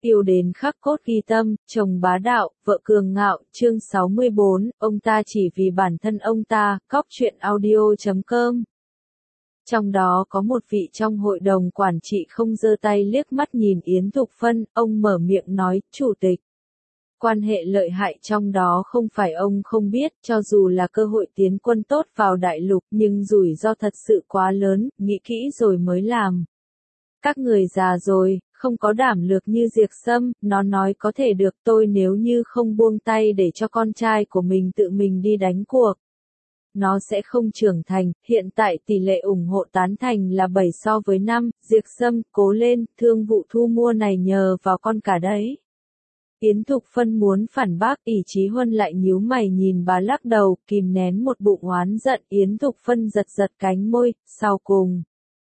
Yêu đến khắc cốt ghi tâm, chồng bá đạo, vợ cường ngạo, chương 64, ông ta chỉ vì bản thân ông ta, cóc truyện audio.com. Trong đó có một vị trong hội đồng quản trị không giơ tay liếc mắt nhìn Yến Thục Phân, ông mở miệng nói, chủ tịch. Quan hệ lợi hại trong đó không phải ông không biết, cho dù là cơ hội tiến quân tốt vào đại lục, nhưng rủi ro thật sự quá lớn, nghĩ kỹ rồi mới làm. Các người già rồi, không có đảm lược như Diệp Sâm, nó nói có thể được tôi nếu như không buông tay để cho con trai của mình tự mình đi đánh cuộc. Nó sẽ không trưởng thành, hiện tại tỷ lệ ủng hộ tán thành là 7 so với 5, Diệp Sâm, cố lên, thương vụ thu mua này nhờ vào con cả đấy. Yến Thục Phân muốn phản bác, ỷ Chí Huân lại nhíu mày nhìn bà lắc đầu, kìm nén một bụng oán giận, Yến Thục Phân giật giật cánh môi, sau cùng.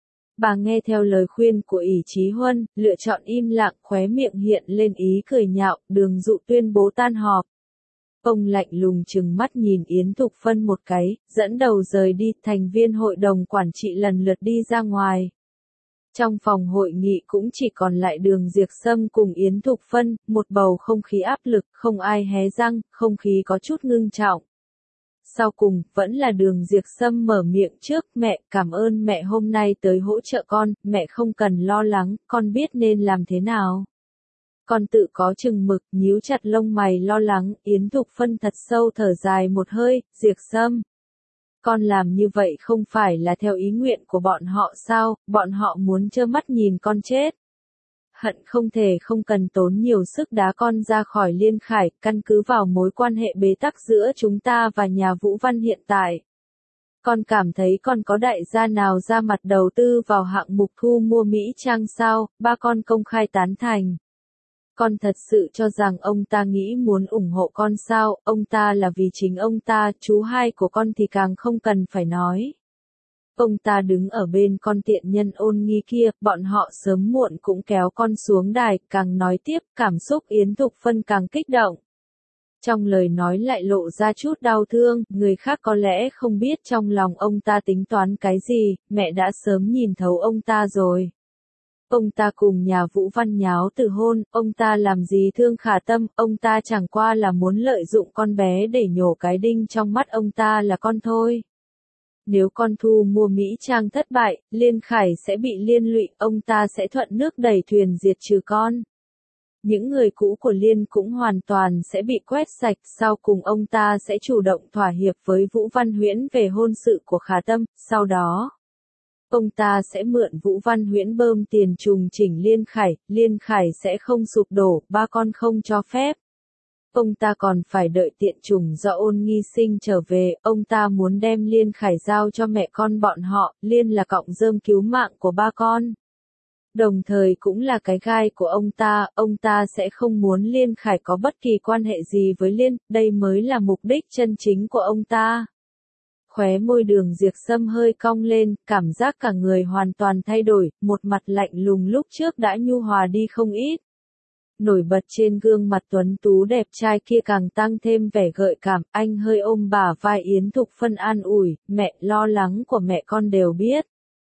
Bà nghe theo lời khuyên của ỷ Chí Huân, lựa chọn im lặng, khóe miệng hiện lên ý cười nhạo, Đường Dụ tuyên bố tan họp. Ông lạnh lùng trừng mắt nhìn Yến Thục Phân một cái, dẫn đầu rời đi, thành viên hội đồng quản trị lần lượt đi ra ngoài. Trong phòng hội nghị cũng chỉ còn lại Đường Diệp Sâm cùng Yến Thục Phân, một bầu không khí áp lực, không ai hé răng, không khí có chút ngưng trọng. Sau cùng, vẫn là Đường Diệp Sâm mở miệng trước, mẹ, cảm ơn mẹ hôm nay tới hỗ trợ con, mẹ không cần lo lắng, con biết nên làm thế nào. Con tự có chừng mực, nhíu chặt lông mày lo lắng, Yến Thục Phân thật sâu thở dài một hơi, Diệp Sâm. Con làm như vậy không phải là theo ý nguyện của bọn họ sao, bọn họ muốn trơ mắt nhìn con chết. Hận không thể không cần tốn nhiều sức đá con ra khỏi Liên Khải, căn cứ vào mối quan hệ bế tắc giữa chúng ta và nhà Vũ Văn hiện tại. Con cảm thấy con có đại gia nào ra mặt đầu tư vào hạng mục thu mua Mỹ Trang sao, ba con công khai tán thành. Con thật sự cho rằng ông ta nghĩ muốn ủng hộ con sao, ông ta là vì chính ông ta, chú hai của con thì càng không cần phải nói. Ông ta đứng ở bên con tiện nhân Ôn Nghi kia, bọn họ sớm muộn cũng kéo con xuống đài, càng nói tiếp, cảm xúc Yến Thục Phân càng kích động. Trong lời nói lại lộ ra chút đau thương, người khác có lẽ không biết trong lòng ông ta tính toán cái gì, mẹ đã sớm nhìn thấu ông ta rồi. Ông ta cùng nhà Vũ Văn nháo từ hôn, ông ta làm gì thương Khả Tâm, ông ta chẳng qua là muốn lợi dụng con bé để nhổ cái đinh trong mắt ông ta là con thôi. Nếu con thu mua Mỹ Trang thất bại, Liên Khải sẽ bị liên lụy, ông ta sẽ thuận nước đẩy thuyền diệt trừ con. Những người cũ của Liên cũng hoàn toàn sẽ bị quét sạch, sau cùng ông ta sẽ chủ động thỏa hiệp với Vũ Văn Huyễn về hôn sự của Khả Tâm, sau đó. Ông ta sẽ mượn Vũ Văn Huyễn bơm tiền trùng chỉnh Liên Khải sẽ không sụp đổ, ba con không cho phép. Ông ta còn phải đợi tiện trùng do Ôn Nghi sinh trở về, ông ta muốn đem Liên Khải giao cho mẹ con bọn họ, Liên là cọng rơm cứu mạng của ba con. Đồng thời cũng là cái gai của ông ta sẽ không muốn Liên Khải có bất kỳ quan hệ gì với Liên, đây mới là mục đích chân chính của ông ta. Khóe môi Đường Diệp Sâm hơi cong lên, cảm giác cả người hoàn toàn thay đổi, một mặt lạnh lùng lúc trước đã nhu hòa đi không ít. Nổi bật trên gương mặt tuấn tú đẹp trai kia càng tăng thêm vẻ gợi cảm, anh hơi ôm bả vai Yến Thục Phân an ủi, mẹ, lo lắng của mẹ con đều biết.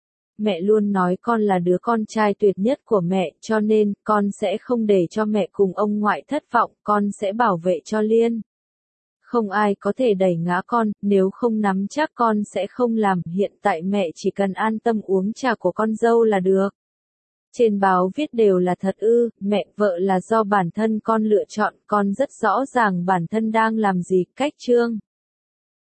Mẹ luôn nói con là đứa con trai tuyệt nhất của mẹ, cho nên, con sẽ không để cho mẹ cùng ông ngoại thất vọng, con sẽ bảo vệ cho Liên. Không ai có thể đẩy ngã con, nếu không nắm chắc con sẽ không làm, hiện tại mẹ chỉ cần an tâm uống trà của con dâu là được. Trên báo viết đều là thật ư, mẹ, vợ là do bản thân con lựa chọn, con rất rõ ràng bản thân đang làm gì, cách chương.